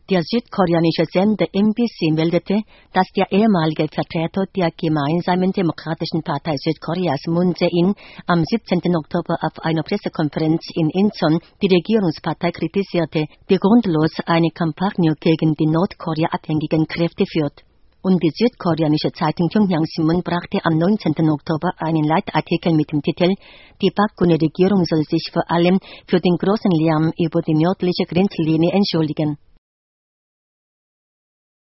Der südkoreanische Sender MBC meldete, dass der ehemalige Vertreter der gemeinsamen Demokratischen Partei Südkoreas Moon Jae-in am 17. Oktober auf einer Pressekonferenz in Incheon die Regierungspartei kritisierte, die grundlos eine Kampagne gegen die Nordkorea-abhängigen Kräfte führt. Und die südkoreanische Zeitung Kyungyang Sinmun brachte am 19. Oktober einen Leitartikel mit dem Titel „Die Park Geun-hye Regierung soll sich vor allem für den großen Lärm über die nördliche Grenzlinie entschuldigen“.